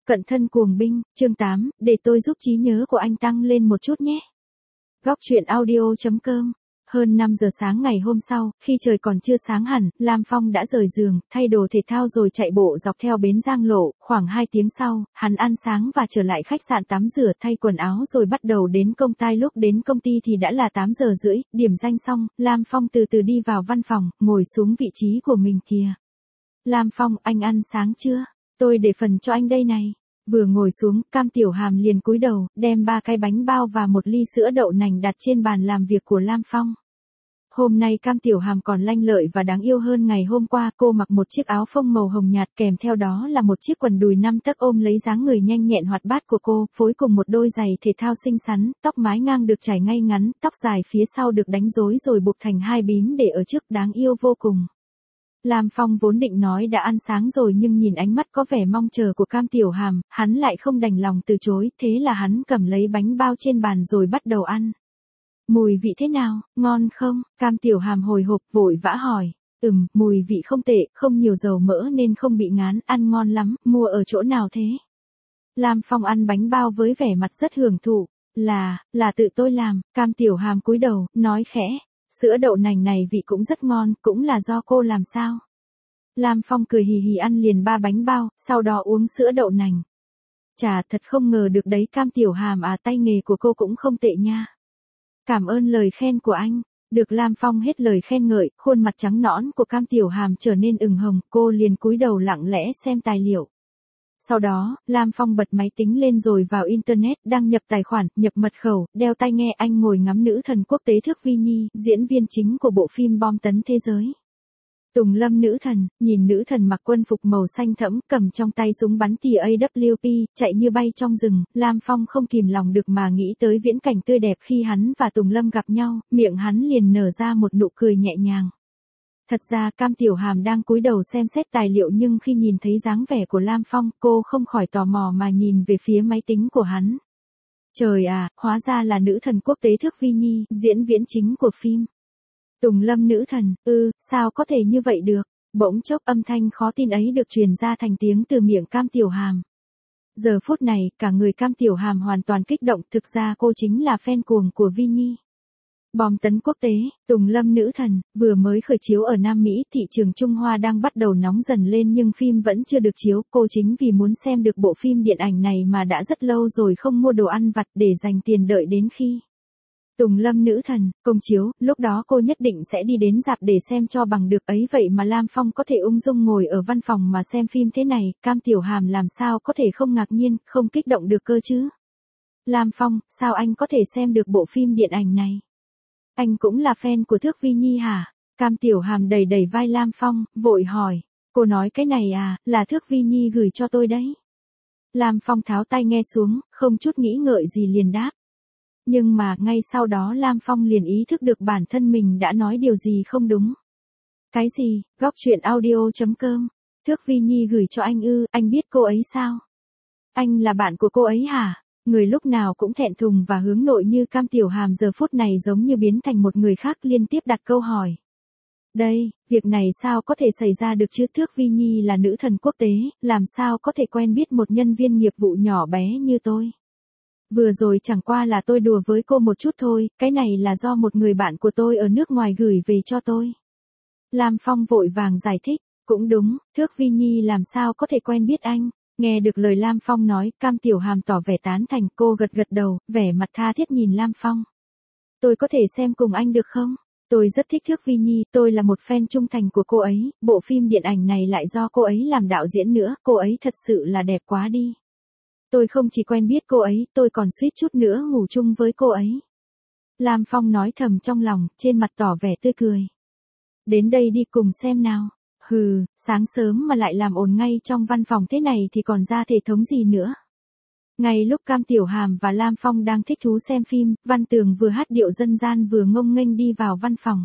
Cận thân cuồng binh, chương 8, để tôi giúp trí nhớ của anh tăng lên một chút nhé. Góc truyện audio.com. Hơn 5 giờ sáng ngày hôm sau, khi trời còn chưa sáng hẳn, Lam Phong đã rời giường, thay đồ thể thao rồi chạy bộ dọc theo bến Giang Lộ. Khoảng 2 tiếng sau, hắn ăn sáng và trở lại khách sạn tắm rửa thay quần áo rồi bắt đầu đến công ty. Lúc đến công ty thì đã là 8 giờ rưỡi, điểm danh xong, Lam Phong từ từ đi vào văn phòng, ngồi xuống vị trí của mình kìa. Lam Phong, anh ăn sáng chưa? Tôi để phần cho anh đây này. Vừa ngồi xuống, Cam Tiểu Hàm liền cúi đầu, đem 3 cái bánh bao và một ly sữa đậu nành đặt trên bàn làm việc của Lam Phong. Hôm nay Cam Tiểu Hàm còn lanh lợi và đáng yêu hơn ngày hôm qua, cô mặc một chiếc áo phông màu hồng nhạt kèm theo đó là một chiếc quần đùi 5 tấc ôm lấy dáng người nhanh nhẹn hoạt bát của cô, phối cùng một đôi giày thể thao xinh xắn, tóc mái ngang được chải ngay ngắn, tóc dài phía sau được đánh rối rồi buộc thành 2 bím để ở trước, đáng yêu vô cùng. Lam Phong vốn định nói đã ăn sáng rồi nhưng nhìn ánh mắt có vẻ mong chờ của Cam Tiểu Hàm, hắn lại không đành lòng từ chối, thế là hắn cầm lấy bánh bao trên bàn rồi bắt đầu ăn. Mùi vị thế nào, ngon không? Cam Tiểu Hàm hồi hộp vội vã hỏi. Mùi vị không tệ, không nhiều dầu mỡ nên không bị ngán, ăn ngon lắm, mua ở chỗ nào thế? Lam Phong ăn bánh bao với vẻ mặt rất hưởng thụ. Là tự tôi làm. Cam Tiểu Hàm cúi đầu, nói khẽ. Sữa đậu nành này vị cũng rất ngon, cũng là do cô làm sao? Lam Phong cười hì hì ăn liền 3 bánh bao, sau đó uống sữa đậu nành. Chà, thật không ngờ được đấy Cam Tiểu Hàm à, tay nghề của cô cũng không tệ nha. Cảm ơn lời khen của anh. Được Lam Phong hết lời khen ngợi, khuôn mặt trắng nõn của Cam Tiểu Hàm trở nên ửng hồng, cô liền cúi đầu lặng lẽ xem tài liệu. Sau đó, Lam Phong bật máy tính lên rồi vào Internet, đăng nhập tài khoản, nhập mật khẩu, đeo tai nghe anh ngồi ngắm nữ thần quốc tế Thước Vi Nhi, diễn viên chính của bộ phim bom tấn thế giới. Tùng Lâm nữ thần, nhìn nữ thần mặc quân phục màu xanh thẫm, cầm trong tay súng bắn tỉa AWP, chạy như bay trong rừng, Lam Phong không kìm lòng được mà nghĩ tới viễn cảnh tươi đẹp khi hắn và Tùng Lâm gặp nhau, miệng hắn liền nở ra một nụ cười nhẹ nhàng. Thật ra Cam Tiểu Hàm đang cúi đầu xem xét tài liệu nhưng khi nhìn thấy dáng vẻ của Lam Phong, cô không khỏi tò mò mà nhìn về phía máy tính của hắn. Trời à, hóa ra là nữ thần quốc tế Thước Vi Nhi, diễn viên chính của phim. Tùng Lâm nữ thần, sao có thể như vậy được? Bỗng chốc âm thanh khó tin ấy được truyền ra thành tiếng từ miệng Cam Tiểu Hàm. Giờ phút này, cả người Cam Tiểu Hàm hoàn toàn kích động, thực ra cô chính là fan cuồng của Vi Nhi. Bom tấn quốc tế, Tùng Lâm nữ thần, vừa mới khởi chiếu ở Nam Mỹ, thị trường Trung Hoa đang bắt đầu nóng dần lên nhưng phim vẫn chưa được chiếu, cô chính vì muốn xem được bộ phim điện ảnh này mà đã rất lâu rồi không mua đồ ăn vặt để dành tiền đợi đến khi Tùng Lâm nữ thần công chiếu, lúc đó cô nhất định sẽ đi đến rạp để xem cho bằng được ấy, vậy mà Lam Phong có thể ung dung ngồi ở văn phòng mà xem phim thế này, Cam Tiểu Hàm làm sao có thể không ngạc nhiên, không kích động được cơ chứ? Lam Phong, sao anh có thể xem được bộ phim điện ảnh này? Anh cũng là fan của Thước Vi Nhi hả? Cam Tiểu Hàm đẩy đẩy vai Lam Phong, vội hỏi. Cô nói cái này à, là Thước Vi Nhi gửi cho tôi đấy. Lam Phong tháo tai nghe xuống, không chút nghĩ ngợi gì liền đáp. Nhưng mà, ngay sau đó Lam Phong liền ý thức được bản thân mình đã nói điều gì không đúng. Cái gì? Góc truyện audio.com. Thước Vi Nhi gửi cho anh ư, anh biết cô ấy sao? Anh là bạn của cô ấy hả? Người lúc nào cũng thẹn thùng và hướng nội như Cam Tiểu Hàm giờ phút này giống như biến thành một người khác, liên tiếp đặt câu hỏi. Đây, việc này sao có thể xảy ra được chứ? Thước Vi Nhi là nữ thần quốc tế, làm sao có thể quen biết một nhân viên nghiệp vụ nhỏ bé như tôi? Vừa rồi chẳng qua là tôi đùa với cô một chút thôi, cái này là do một người bạn của tôi ở nước ngoài gửi về cho tôi. Lam Phong vội vàng giải thích, cũng đúng, Thước Vi Nhi làm sao có thể quen biết anh? Nghe được lời Lam Phong nói, Cam Tiểu Hàm tỏ vẻ tán thành, cô gật gật đầu, vẻ mặt tha thiết nhìn Lam Phong. Tôi có thể xem cùng anh được không? Tôi rất thích Thước Vi Nhi, tôi là một fan trung thành của cô ấy, bộ phim điện ảnh này lại do cô ấy làm đạo diễn nữa, cô ấy thật sự là đẹp quá đi. Tôi không chỉ quen biết cô ấy, tôi còn suýt chút nữa ngủ chung với cô ấy. Lam Phong nói thầm trong lòng, trên mặt tỏ vẻ tươi cười. Đến đây đi cùng xem nào. Sáng sớm mà lại làm ồn ngay trong văn phòng thế này thì còn ra thể thống gì nữa. Ngay lúc Cam Tiểu Hàm và Lam Phong đang thích thú xem phim, Văn Tường vừa hát điệu dân gian vừa ngông nghênh đi vào văn phòng.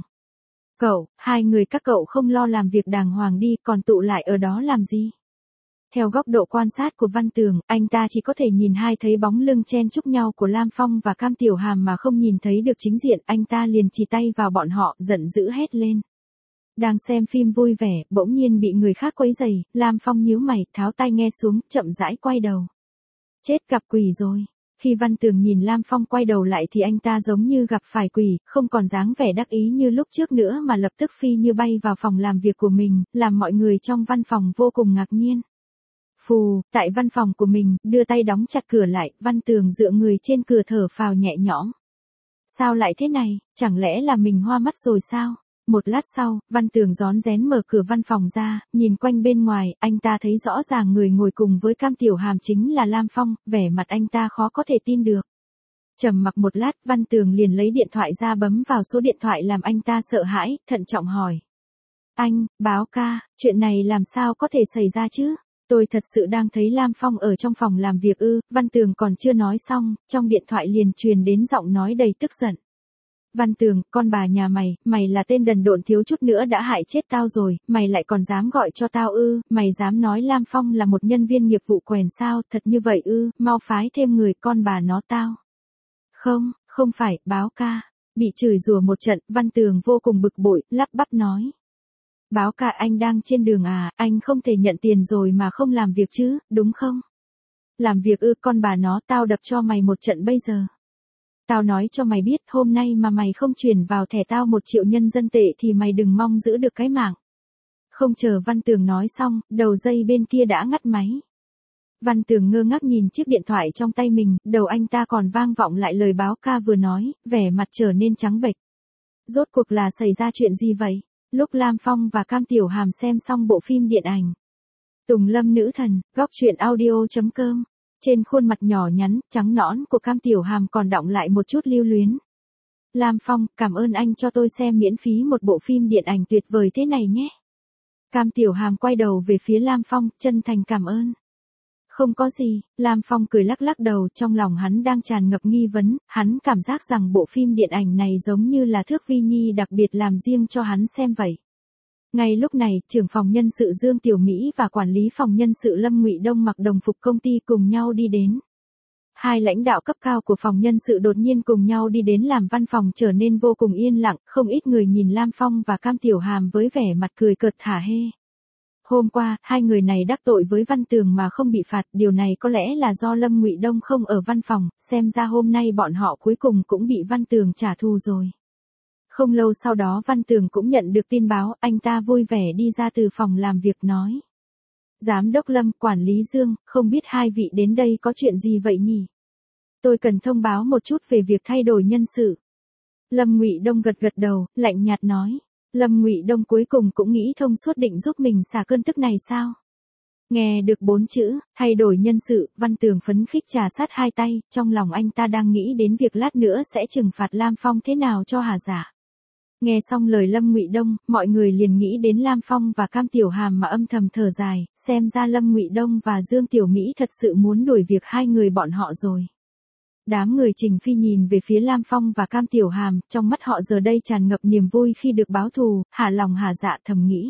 Hai người các cậu không lo làm việc đàng hoàng đi, còn tụ lại ở đó làm gì? Theo góc độ quan sát của Văn Tường, anh ta chỉ có thể nhìn thấy bóng lưng chen chúc nhau của Lam Phong và Cam Tiểu Hàm mà không nhìn thấy được chính diện, anh ta liền chỉ tay vào bọn họ, giận dữ hét lên. Đang xem phim vui vẻ, bỗng nhiên bị người khác quấy rầy, Lam Phong nhíu mày, tháo tai nghe xuống, chậm rãi quay đầu. Chết gặp quỷ rồi. Khi Văn Tường nhìn Lam Phong quay đầu lại thì anh ta giống như gặp phải quỷ, không còn dáng vẻ đắc ý như lúc trước nữa mà lập tức phi như bay vào phòng làm việc của mình, làm mọi người trong văn phòng vô cùng ngạc nhiên. Phù, tại văn phòng của mình, đưa tay đóng chặt cửa lại, Văn Tường dựa người trên cửa thở phào nhẹ nhõm. Sao lại thế này, chẳng lẽ là mình hoa mắt rồi sao? Một lát sau, Văn Tường rón rén mở cửa văn phòng ra, nhìn quanh bên ngoài, anh ta thấy rõ ràng người ngồi cùng với Cam Tiểu Hàm chính là Lam Phong, vẻ mặt anh ta khó có thể tin được. Trầm mặc một lát, Văn Tường liền lấy điện thoại ra bấm vào số điện thoại làm anh ta sợ hãi, thận trọng hỏi. Anh, báo ca, chuyện này làm sao có thể xảy ra chứ? Tôi thật sự đang thấy Lam Phong ở trong phòng làm việc ư? Văn Tường còn chưa nói xong, trong điện thoại liền truyền đến giọng nói đầy tức giận. Văn Tường, con bà nhà mày là tên đần độn thiếu chút nữa đã hại chết tao rồi, mày lại còn dám gọi cho tao ư, mày dám nói Lam Phong là một nhân viên nghiệp vụ quèn sao, thật như vậy ư, mau phái thêm người, con bà nó tao. Không phải, báo ca. Bị chửi rủa một trận, Văn Tường vô cùng bực bội, lắp bắp nói. Báo ca, anh đang trên đường à, anh không thể nhận tiền rồi mà không làm việc chứ, đúng không? Làm việc ư, con bà nó, tao đập cho mày một trận bây giờ. Tao nói cho mày biết, hôm nay mà mày không chuyển vào thẻ tao 1 triệu nhân dân tệ thì mày đừng mong giữ được cái mạng. Không chờ Văn Tường nói xong, đầu dây bên kia đã ngắt máy. Văn Tường ngơ ngác nhìn chiếc điện thoại trong tay mình, đầu anh ta còn vang vọng lại lời báo ca vừa nói, vẻ mặt trở nên trắng bệch. Rốt cuộc là xảy ra chuyện gì vậy? Lúc Lam Phong và Cam Tiểu Hàm xem xong bộ phim điện ảnh Tùng Lâm Nữ Thần, góc truyện audio.com. Trên khuôn mặt nhỏ nhắn, trắng nõn của Cam Tiểu Hàm còn đọng lại một chút lưu luyến. Lam Phong, cảm ơn anh cho tôi xem miễn phí một bộ phim điện ảnh tuyệt vời thế này nhé. Cam Tiểu Hàm quay đầu về phía Lam Phong, chân thành cảm ơn. Không có gì, Lam Phong cười lắc lắc đầu, trong lòng hắn đang tràn ngập nghi vấn, hắn cảm giác rằng bộ phim điện ảnh này giống như là thước vi nhi đặc biệt làm riêng cho hắn xem vậy. Ngay lúc này, trưởng phòng nhân sự Dương Tiểu Mỹ và quản lý phòng nhân sự Lâm Ngụy Đông mặc đồng phục công ty cùng nhau đi đến. Hai lãnh đạo cấp cao của phòng nhân sự đột nhiên cùng nhau đi đến làm văn phòng trở nên vô cùng yên lặng, không ít người nhìn Lam Phong và Cam Tiểu Hàm với vẻ mặt cười cợt hả hê. Hôm qua, hai người này đắc tội với Văn Tường mà không bị phạt, điều này có lẽ là do Lâm Ngụy Đông không ở văn phòng, xem ra hôm nay bọn họ cuối cùng cũng bị Văn Tường trả thù rồi. Không lâu sau đó Văn Tường cũng nhận được tin báo, anh ta vui vẻ đi ra từ phòng làm việc nói. Giám đốc Lâm, quản lý Dương, không biết hai vị đến đây có chuyện gì vậy nhỉ? Tôi cần thông báo một chút về việc thay đổi nhân sự. Lâm Ngụy Đông gật gật đầu, lạnh nhạt nói. Lâm Ngụy Đông cuối cùng cũng nghĩ thông suốt định giúp mình xả cơn tức này sao? Nghe được 4 chữ, thay đổi nhân sự, Văn Tường phấn khích trà sát hai tay, trong lòng anh ta đang nghĩ đến việc lát nữa sẽ trừng phạt Lam Phong thế nào cho hà giả. Nghe xong lời Lâm Ngụy Đông, mọi người liền nghĩ đến Lam Phong và Cam Tiểu Hàm mà âm thầm thở dài, xem ra Lâm Ngụy Đông và Dương Tiểu Mỹ thật sự muốn đuổi việc hai người bọn họ rồi. Đám người Trình Phi nhìn về phía Lam Phong và Cam Tiểu Hàm, trong mắt họ giờ đây tràn ngập niềm vui khi được báo thù, hả lòng hả dạ thầm nghĩ.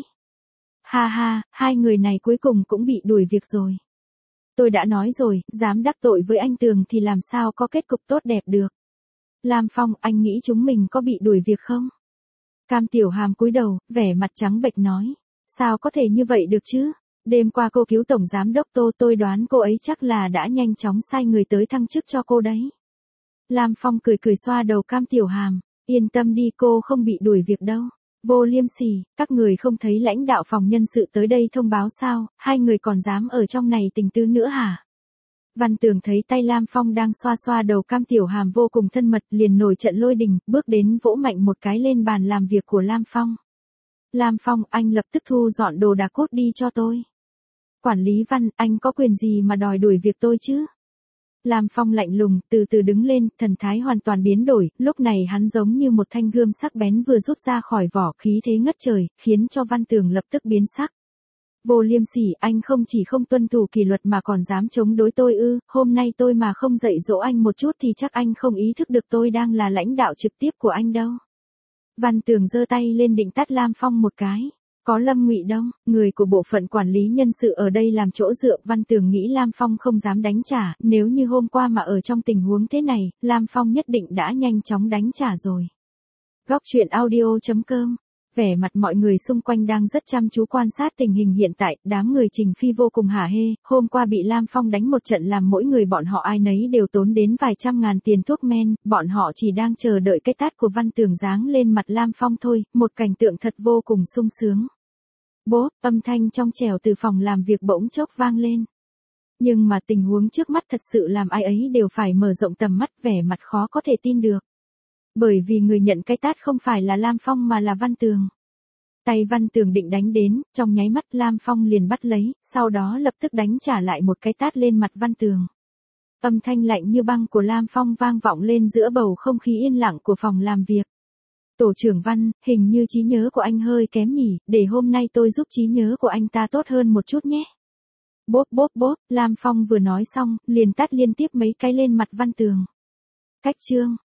Ha ha, hai người này cuối cùng cũng bị đuổi việc rồi. Tôi đã nói rồi, dám đắc tội với anh Tường thì làm sao có kết cục tốt đẹp được. Lam Phong, anh nghĩ chúng mình có bị đuổi việc không? Cam Tiểu Hàm cúi đầu, vẻ mặt trắng bệch nói. Sao có thể như vậy được chứ? Đêm qua cô cứu tổng giám đốc Tô, tôi đoán cô ấy chắc là đã nhanh chóng sai người tới thăng chức cho cô đấy. Lam Phong cười cười xoa đầu Cam Tiểu Hàm. Yên tâm đi, cô không bị đuổi việc đâu. Vô liêm sỉ, các người không thấy lãnh đạo phòng nhân sự tới đây thông báo sao, hai người còn dám ở trong này tình tư nữa hả? Văn Tường thấy tay Lam Phong đang xoa xoa đầu Cam Tiểu Hàm vô cùng thân mật, liền nổi trận lôi đình, bước đến vỗ mạnh một cái lên bàn làm việc của Lam Phong. Lam Phong, anh lập tức thu dọn đồ đạc cút đi cho tôi. Quản lý Văn, anh có quyền gì mà đòi đuổi việc tôi chứ? Lam Phong lạnh lùng, từ từ đứng lên, thần thái hoàn toàn biến đổi, lúc này hắn giống như một thanh gươm sắc bén vừa rút ra khỏi vỏ, khí thế ngất trời, khiến cho Văn Tường lập tức biến sắc. Vô liêm sỉ, anh không chỉ không tuân thủ kỷ luật mà còn dám chống đối tôi ư? Hôm nay tôi mà không dạy dỗ anh một chút thì chắc anh không ý thức được tôi đang là lãnh đạo trực tiếp của anh đâu. Văn Tường giơ tay lên định tát Lam Phong một cái. Có Lâm Ngụy Đông, người của bộ phận quản lý nhân sự ở đây làm chỗ dựa, Văn Tường nghĩ Lam Phong không dám đánh trả, nếu như hôm qua mà ở trong tình huống thế này, Lam Phong nhất định đã nhanh chóng đánh trả rồi. Góc truyện audio.com Vẻ mặt mọi người xung quanh đang rất chăm chú quan sát tình hình hiện tại, đám người Trình Phi vô cùng hả hê, hôm qua bị Lam Phong đánh một trận làm mỗi người bọn họ ai nấy đều tốn đến vài trăm ngàn tiền thuốc men, bọn họ chỉ đang chờ đợi cái tát của Văn Tường giáng lên mặt Lam Phong thôi, một cảnh tượng thật vô cùng sung sướng. Bố, âm thanh trong trẻo từ phòng làm việc bỗng chốc vang lên. Nhưng mà tình huống trước mắt thật sự làm ai ấy đều phải mở rộng tầm mắt, vẻ mặt khó có thể tin được. Bởi vì người nhận cái tát không phải là Lam Phong mà là Văn Tường. Tay Văn Tường định đánh đến, trong nháy mắt Lam Phong liền bắt lấy, sau đó lập tức đánh trả lại một cái tát lên mặt Văn Tường. Âm thanh lạnh như băng của Lam Phong vang vọng lên giữa bầu không khí yên lặng của phòng làm việc. Tổ trưởng Văn, hình như trí nhớ của anh hơi kém nhỉ, để hôm nay tôi giúp trí nhớ của anh ta tốt hơn một chút nhé. Bốp bốp bốp, Lam Phong vừa nói xong, liền tát liên tiếp mấy cái lên mặt Văn Tường. Cách chương